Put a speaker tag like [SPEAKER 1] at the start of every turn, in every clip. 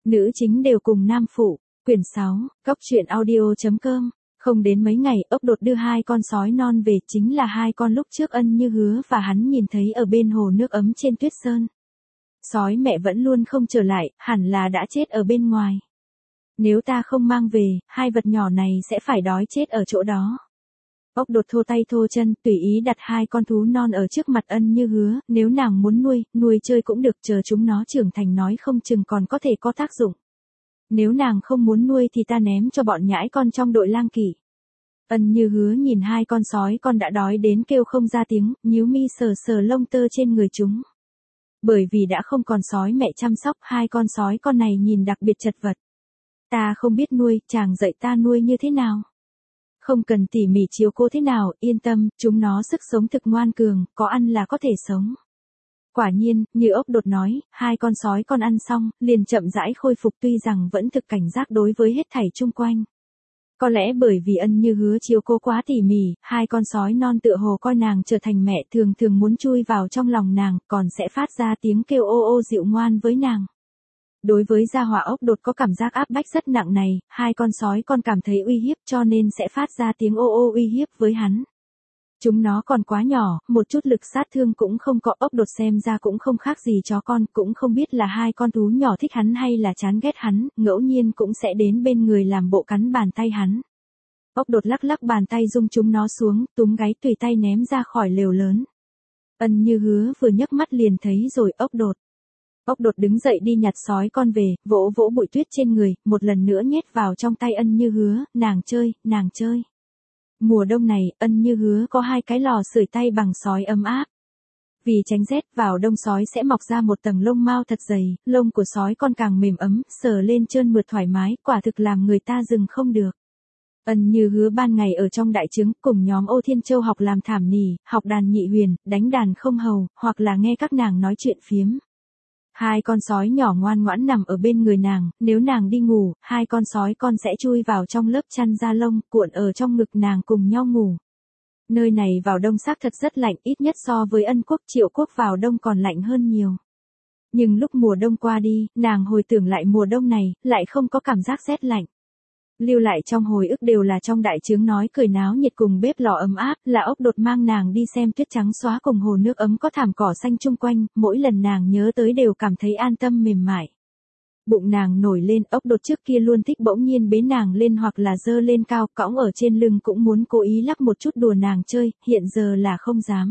[SPEAKER 1] Nữ chính đều cùng nam phụ. Quyển 6, Cóc truyện audio.com. Không đến mấy ngày, ốc đột đưa 2 con sói non về, chính là 2 con lúc trước Ân Như Hứa và hắn nhìn thấy ở bên hồ nước ấm trên tuyết sơn. Sói mẹ vẫn luôn không trở lại, hẳn là đã chết ở bên ngoài. Nếu ta không mang về, 2 vật nhỏ này sẽ phải đói chết ở chỗ đó. Ốc đột thô tay thô chân, tùy ý đặt 2 con thú non ở trước mặt Ân Như Hứa, nếu nàng muốn nuôi chơi cũng được, chờ chúng nó trưởng thành nói không chừng còn có thể có tác dụng. Nếu nàng không muốn nuôi thì ta ném cho bọn nhãi con trong đội lang kỵ. Ân Như Hứa nhìn 2 con sói con đã đói đến kêu không ra tiếng, nhíu mi sờ sờ lông tơ trên người chúng. Bởi vì đã không còn sói mẹ chăm sóc, 2 con sói con này nhìn đặc biệt chật vật. Ta không biết nuôi, chàng dạy ta nuôi như thế nào? Không cần tỉ mỉ chiếu cố thế nào, yên tâm, chúng nó sức sống thực ngoan cường, có ăn là có thể sống. Quả nhiên, như ốc đột nói, 2 con sói con ăn xong, liền chậm rãi khôi phục, tuy rằng vẫn thực cảnh giác đối với hết thảy chung quanh. Có lẽ bởi vì Ân Như Hứa chiếu cố quá tỉ mỉ, 2 con sói non tựa hồ coi nàng trở thành mẹ, thường thường muốn chui vào trong lòng nàng, còn sẽ phát ra tiếng kêu ô ô dịu ngoan với nàng. Đối với gia hỏa ốc đột có cảm giác áp bách rất nặng này, 2 con sói con cảm thấy uy hiếp cho nên sẽ phát ra tiếng ô ô uy hiếp với hắn. Chúng nó còn quá nhỏ, một chút lực sát thương cũng không có, ốc đột xem ra cũng không khác gì chó con, cũng không biết là 2 con thú nhỏ thích hắn hay là chán ghét hắn, ngẫu nhiên cũng sẽ đến bên người làm bộ cắn bàn tay hắn. Ốc đột lắc lắc bàn tay rung chúng nó xuống, túm gáy tùy tay ném ra khỏi lều lớn. Ân Như Hứa vừa nhấc mắt liền thấy rồi ốc đột. Ốc đột đứng dậy đi nhặt sói con về, vỗ vỗ bụi tuyết trên người, một lần nữa nhét vào trong tay Ân Như Hứa, nàng chơi. Mùa đông này, Ân Như Hứa có 2 cái lò sưởi tay bằng sói ấm áp. Vì tránh rét, vào đông sói sẽ mọc ra một tầng lông mao thật dày, lông của sói con càng mềm ấm, sờ lên trơn mượt thoải mái, quả thực làm người ta dừng không được. Ân Như Hứa ban ngày ở trong đại trướng, cùng nhóm Ô Thiên Châu học làm thảm nỉ, học đàn nhị huyền, đánh đàn không hầu, hoặc là nghe các nàng nói chuyện phiếm. 2 con sói nhỏ ngoan ngoãn nằm ở bên người nàng, nếu nàng đi ngủ, 2 con sói con sẽ chui vào trong lớp chăn da lông, cuộn ở trong ngực nàng cùng nhau ngủ. Nơi này vào đông xác thật rất lạnh, ít nhất so với Ân quốc Triệu quốc vào đông còn lạnh hơn nhiều. Nhưng lúc mùa đông qua đi, nàng hồi tưởng lại mùa đông này, lại không có cảm giác rét lạnh. Lưu lại trong hồi ức đều là trong đại trướng nói cười náo nhiệt cùng bếp lò ấm áp, là ốc đột mang nàng đi xem tuyết trắng xóa cùng hồ nước ấm có thảm cỏ xanh chung quanh, mỗi lần nàng nhớ tới đều cảm thấy an tâm mềm mại. Bụng nàng nổi lên, ốc đột trước kia luôn thích bỗng nhiên bế nàng lên hoặc là dơ lên cao, cõng ở trên lưng cũng muốn cố ý lắc một chút đùa nàng chơi, hiện giờ là không dám.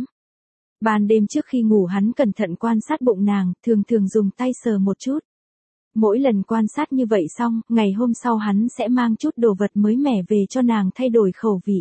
[SPEAKER 1] Ban đêm trước khi ngủ hắn cẩn thận quan sát bụng nàng, thường dùng tay sờ một chút. Mỗi lần quan sát như vậy xong, ngày hôm sau hắn sẽ mang chút đồ vật mới mẻ về cho nàng thay đổi khẩu vị.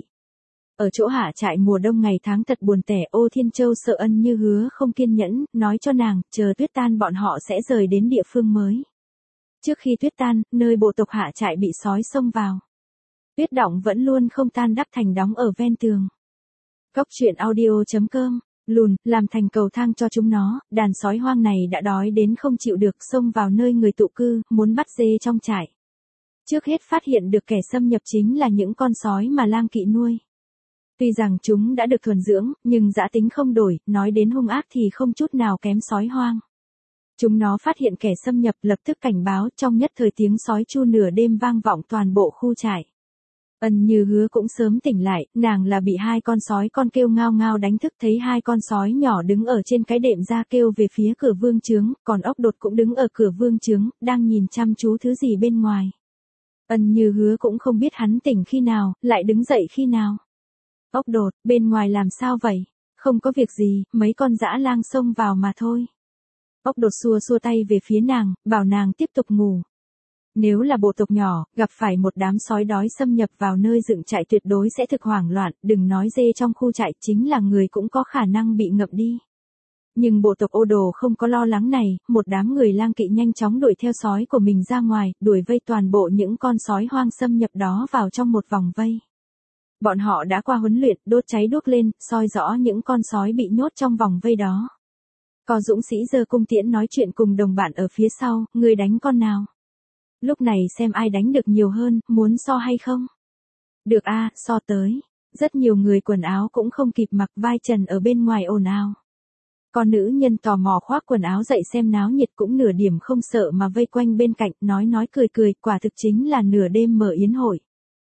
[SPEAKER 1] Ở chỗ hạ trại mùa đông ngày tháng thật buồn tẻ, Ô Thiên Châu sợ Ân Như Hứa không kiên nhẫn, nói cho nàng, chờ tuyết tan bọn họ sẽ rời đến địa phương mới. Trước khi tuyết tan, nơi bộ tộc hạ trại bị sói xông vào. Tuyết đọng vẫn luôn không tan đắp thành đóng ở ven tường. Cóc truyện audio.com. Làm thành cầu thang cho chúng nó, đàn sói hoang này đã đói đến không chịu được, xông vào nơi người tụ cư, muốn bắt dê trong trại. Trước hết phát hiện được kẻ xâm nhập chính là những con sói mà lang kỵ nuôi. Tuy rằng chúng đã được thuần dưỡng, nhưng dã tính không đổi, nói đến hung ác thì không chút nào kém sói hoang. Chúng nó phát hiện kẻ xâm nhập lập tức cảnh báo, trong nhất thời tiếng sói tru nửa đêm vang vọng toàn bộ khu trại. Ân Như Hứa cũng sớm tỉnh lại, nàng là bị 2 con sói con kêu ngao ngao đánh thức, thấy 2 con sói nhỏ đứng ở trên cái đệm ra kêu về phía cửa vương trướng, còn ốc đột cũng đứng ở cửa vương trướng, đang nhìn chăm chú thứ gì bên ngoài. Ân Như Hứa cũng không biết hắn tỉnh khi nào, lại đứng dậy khi nào. Ốc đột, bên ngoài làm sao vậy? Không có việc gì, mấy con dã lang xông vào mà thôi. Ốc đột xua tay về phía nàng, bảo nàng tiếp tục ngủ. Nếu là bộ tộc nhỏ, gặp phải một đám sói đói xâm nhập vào nơi dựng trại tuyệt đối sẽ thực hoảng loạn, đừng nói dê trong khu trại, chính là người cũng có khả năng bị ngập đi. Nhưng bộ tộc Ô Đồ không có lo lắng này, một đám người lang kỵ nhanh chóng đuổi theo sói của mình ra ngoài, đuổi vây toàn bộ những con sói hoang xâm nhập đó vào trong một vòng vây. Bọn họ đã qua huấn luyện, đốt cháy đuốc lên, soi rõ những con sói bị nhốt trong vòng vây đó. Có dũng sĩ giơ cung tiễn nói chuyện cùng đồng bạn ở phía sau, người đánh con nào? Lúc này xem ai đánh được nhiều hơn, muốn so hay không? Được a, so tới. Rất nhiều người quần áo cũng không kịp mặc, vai trần ở bên ngoài ồn ào. Con nữ nhân tò mò khoác quần áo dậy xem náo nhiệt cũng nửa điểm không sợ mà vây quanh bên cạnh, nói cười cười, quả thực chính là nửa đêm mở yến hội.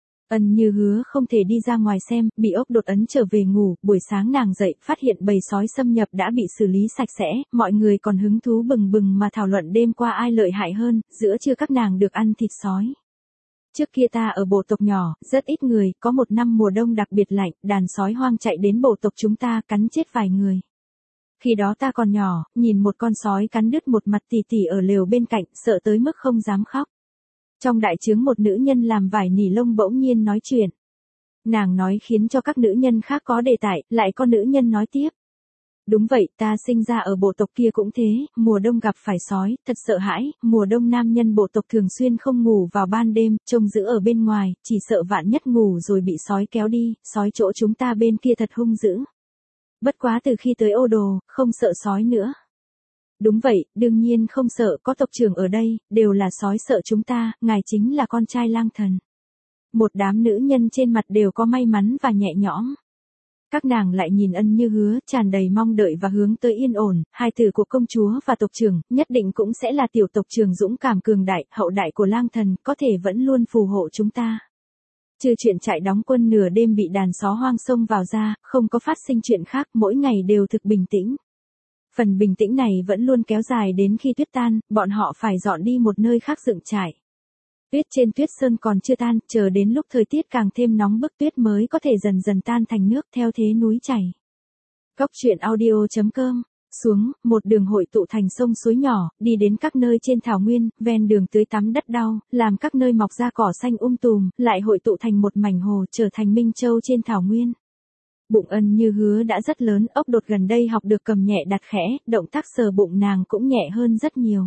[SPEAKER 1] Ân Như Hứa không thể đi ra ngoài xem, bị ốc đột ấn trở về ngủ, buổi sáng nàng dậy, phát hiện bầy sói xâm nhập đã bị xử lý sạch sẽ, mọi người còn hứng thú bừng bừng mà thảo luận đêm qua ai lợi hại hơn, giữa trưa các nàng được ăn thịt sói. Trước kia ta ở bộ tộc nhỏ, rất ít người, có một năm mùa đông đặc biệt lạnh, đàn sói hoang chạy đến bộ tộc chúng ta cắn chết vài người. Khi đó ta còn nhỏ, nhìn một con sói cắn đứt một mặt tỉ tỉ ở lều bên cạnh, sợ tới mức không dám khóc. Trong đại trướng một nữ nhân làm vải nỉ lông bỗng nhiên nói chuyện. Nàng nói khiến cho các nữ nhân khác có đề tài, lại có nữ nhân nói tiếp. Đúng vậy, ta sinh ra ở bộ tộc kia cũng thế, mùa đông gặp phải sói, thật sợ hãi, mùa đông nam nhân bộ tộc thường xuyên không ngủ vào ban đêm, trông giữ ở bên ngoài, chỉ sợ vạn nhất ngủ rồi bị sói kéo đi, sói chỗ chúng ta bên kia thật hung dữ. Bất quá từ khi tới Ô Đồ, không sợ sói nữa. Đúng vậy, đương nhiên không sợ, có tộc trưởng ở đây, đều là sói sợ chúng ta, ngài chính là con trai lang thần. Một đám nữ nhân trên mặt đều có may mắn và nhẹ nhõm. Các nàng lại nhìn Ân Như Hứa, tràn đầy mong đợi và hướng tới yên ổn, hai tử của công chúa và tộc trưởng, nhất định cũng sẽ là tiểu tộc trưởng dũng cảm cường đại, hậu đại của lang thần, có thể vẫn luôn phù hộ chúng ta. Trừ chuyện chạy đóng quân nửa đêm bị đàn sói hoang xông vào ra, không có phát sinh chuyện khác, mỗi ngày đều thực bình tĩnh. Phần bình tĩnh này vẫn luôn kéo dài đến khi tuyết tan, bọn họ phải dọn đi một nơi khác dựng trại. Tuyết trên tuyết sơn còn chưa tan, chờ đến lúc thời tiết càng thêm nóng bức tuyết mới có thể dần dần tan thành nước theo thế núi chảy. Cốc truyện audio.com. Xuống, một đường hội tụ thành sông suối nhỏ, đi đến các nơi trên thảo nguyên, ven đường tưới tắm đất đau, làm các nơi mọc ra cỏ xanh tùm, lại hội tụ thành một mảnh hồ, trở thành Minh Châu trên thảo nguyên. Bụng Ân Như Hứa đã rất lớn, ốc đột gần đây học được cầm nhẹ đặt khẽ, động tác sờ bụng nàng cũng nhẹ hơn rất nhiều.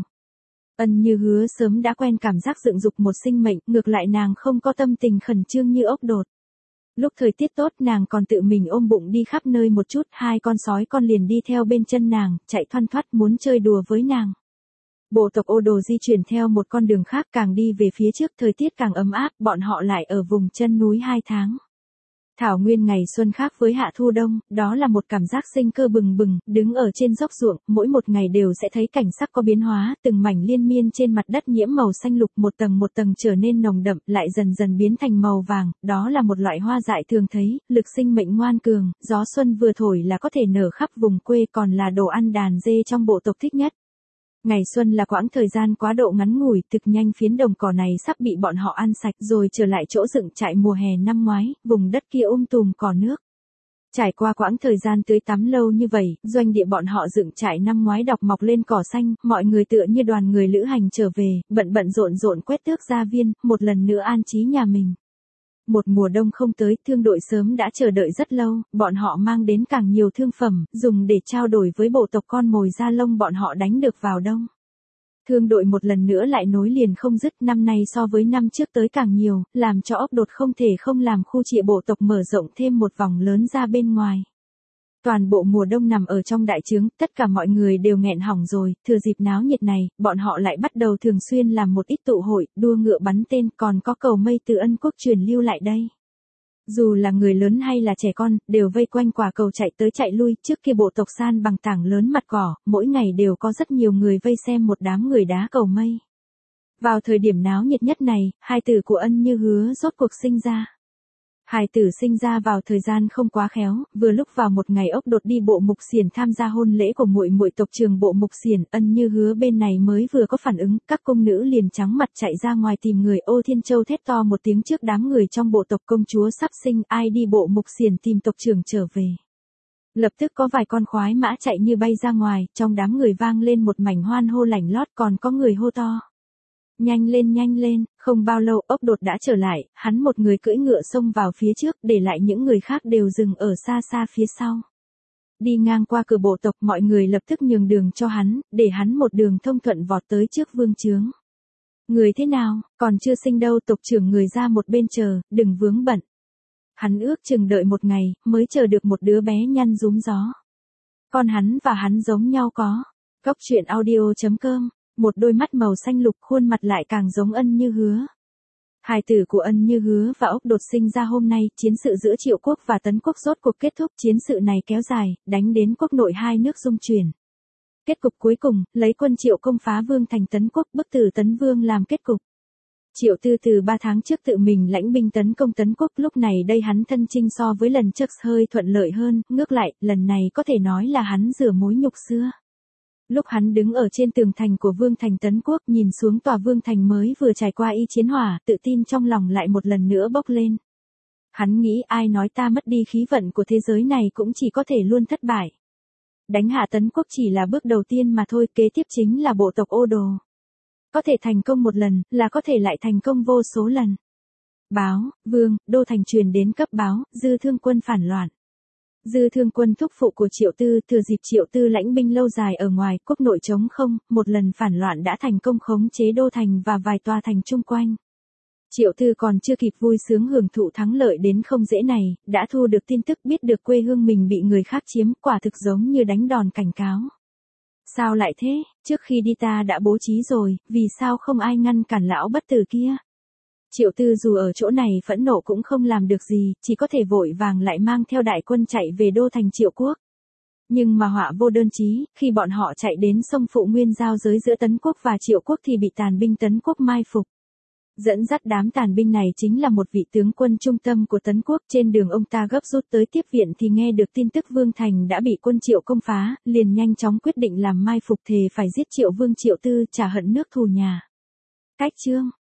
[SPEAKER 1] Ân Như Hứa sớm đã quen cảm giác dựng dục một sinh mệnh, ngược lại nàng không có tâm tình khẩn trương như ốc đột. Lúc thời tiết tốt nàng còn tự mình ôm bụng đi khắp nơi một chút, hai con sói con liền đi theo bên chân nàng, chạy thoăn thoắt muốn chơi đùa với nàng. Bộ tộc Ô Đồ di chuyển theo một con đường khác, càng đi về phía trước thời tiết càng ấm áp, bọn họ lại ở vùng chân núi 2 tháng. Thảo nguyên ngày xuân khác với hạ thu đông, đó là một cảm giác sinh cơ bừng bừng, đứng ở trên dốc ruộng, mỗi một ngày đều sẽ thấy cảnh sắc có biến hóa, từng mảnh liên miên trên mặt đất nhiễm màu xanh lục một tầng trở nên nồng đậm, lại dần dần biến thành màu vàng, đó là một loại hoa dại thường thấy, lực sinh mệnh ngoan cường, gió xuân vừa thổi là có thể nở khắp vùng quê, còn là đồ ăn đàn dê trong bộ tộc thích nhất. Ngày xuân là quãng thời gian quá độ ngắn ngủi, thực nhanh phiến đồng cỏ này sắp bị bọn họ ăn sạch rồi trở lại chỗ dựng trại mùa hè năm ngoái, vùng đất kia tùm cỏ nước. Trải qua quãng thời gian tưới tắm lâu như vậy, doanh địa bọn họ dựng trại năm ngoái đọc mọc lên cỏ xanh, mọi người tựa như đoàn người lữ hành trở về, bận rộn quét tước gia viên, một lần nữa an trí nhà mình. Một mùa đông không tới, thương đội sớm đã chờ đợi rất lâu, bọn họ mang đến càng nhiều thương phẩm, dùng để trao đổi với bộ tộc con mồi da lông bọn họ đánh được vào đông. Thương đội một lần nữa lại nối liền không dứt, năm nay so với năm trước tới càng nhiều, làm cho ốc đột không thể không làm khu trịa bộ tộc mở rộng thêm một vòng lớn ra bên ngoài. Toàn bộ mùa đông nằm ở trong đại trướng, tất cả mọi người đều nghẹn hỏng rồi, thừa dịp náo nhiệt này, bọn họ lại bắt đầu thường xuyên làm một ít tụ hội, đua ngựa bắn tên, còn có cầu mây từ Ân quốc truyền lưu lại đây. Dù là người lớn hay là trẻ con, đều vây quanh quả cầu chạy tới chạy lui, trước kia bộ tộc san bằng tảng lớn mặt cỏ, mỗi ngày đều có rất nhiều người vây xem một đám người đá cầu mây. Vào thời điểm náo nhiệt nhất này, hai tử của Ân Như Hứa rốt cuộc sinh ra. Hài tử sinh ra vào thời gian không quá khéo, vừa lúc vào một ngày ốc đột đi bộ mục xiển tham gia hôn lễ của muội tộc trưởng bộ mục xiển, Ân Như Hứa bên này mới vừa có phản ứng, các công nữ liền trắng mặt chạy ra ngoài tìm người. Ô Thiên Châu thét to một tiếng trước đám người trong bộ tộc, công chúa sắp sinh, ai đi bộ mục xiển tìm tộc trưởng trở về. Lập tức có vài con khoái mã chạy như bay ra ngoài, trong đám người vang lên một mảnh hoan hô lảnh lót, còn có người hô to. Nhanh lên, không bao lâu ốc đột đã trở lại, hắn một người cưỡi ngựa xông vào phía trước, để lại những người khác đều dừng ở xa phía sau. Đi ngang qua cửa bộ tộc, mọi người lập tức nhường đường cho hắn, để hắn một đường thông thuận vọt tới trước vương chướng. Người thế nào, còn chưa sinh đâu, tộc trưởng người ra một bên chờ, đừng vướng bận. Hắn ước chừng đợi một ngày, mới chờ được một đứa bé nhăn rúm gió. Con hắn và hắn giống nhau có. Cốc truyện audio.com. Một đôi mắt màu xanh lục, khuôn mặt lại càng giống Ân Như Hứa. Hài tử của Ân Như Hứa và Ốc Đột sinh ra hôm nay, chiến sự giữa Triệu quốc và Tấn quốc rốt cuộc kết thúc, chiến sự này kéo dài, đánh đến quốc nội hai nước rung chuyển. Kết cục cuối cùng, lấy quân Triệu công phá Vương thành Tấn quốc, bức tử Tấn Vương làm kết cục. Triệu Tư từ 3 tháng trước tự mình lãnh binh tấn công Tấn quốc, lúc này đây hắn thân chinh so với lần trước hơi thuận lợi hơn, ngược lại, lần này có thể nói là hắn rửa mối nhục xưa. Lúc hắn đứng ở trên tường thành của Vương thành Tấn quốc nhìn xuống tòa Vương thành mới vừa trải qua y chiến hỏa, tự tin trong lòng lại một lần nữa bốc lên. Hắn nghĩ ai nói ta mất đi khí vận của thế giới này cũng chỉ có thể luôn thất bại. Đánh hạ Tấn quốc chỉ là bước đầu tiên mà thôi, kế tiếp chính là bộ tộc Ô Đồ. Có thể thành công một lần, là có thể lại thành công vô số lần. Báo, Vương, Đô thành truyền đến cấp báo, Dư Thương quân phản loạn. Dư Thương quân thúc phụ của Triệu Tư, thừa dịp Triệu Tư lãnh binh lâu dài ở ngoài, quốc nội trống không, một lần phản loạn đã thành công khống chế Đô thành và vài tòa thành chung quanh. Triệu Tư còn chưa kịp vui sướng hưởng thụ thắng lợi đến không dễ này, đã thu được tin tức biết được quê hương mình bị người khác chiếm, quả thực giống như đánh đòn cảnh cáo. Sao lại thế, trước khi đi ta đã bố trí rồi, vì sao không ai ngăn cản lão bất tử kia? Triệu Tư dù ở chỗ này phẫn nộ cũng không làm được gì, chỉ có thể vội vàng lại mang theo đại quân chạy về Đô thành Triệu quốc. Nhưng mà họa vô đơn chí, khi bọn họ chạy đến sông Phụ Nguyên giao giới giữa Tấn quốc và Triệu quốc thì bị tàn binh Tấn quốc mai phục. Dẫn dắt đám tàn binh này chính là một vị tướng quân trung tâm của Tấn quốc, trên đường ông ta gấp rút tới tiếp viện thì nghe được tin tức Vương thành đã bị quân Triệu công phá, liền nhanh chóng quyết định làm mai phục thề phải giết Triệu Vương Triệu Tư trả hận nước thù nhà. Cách chương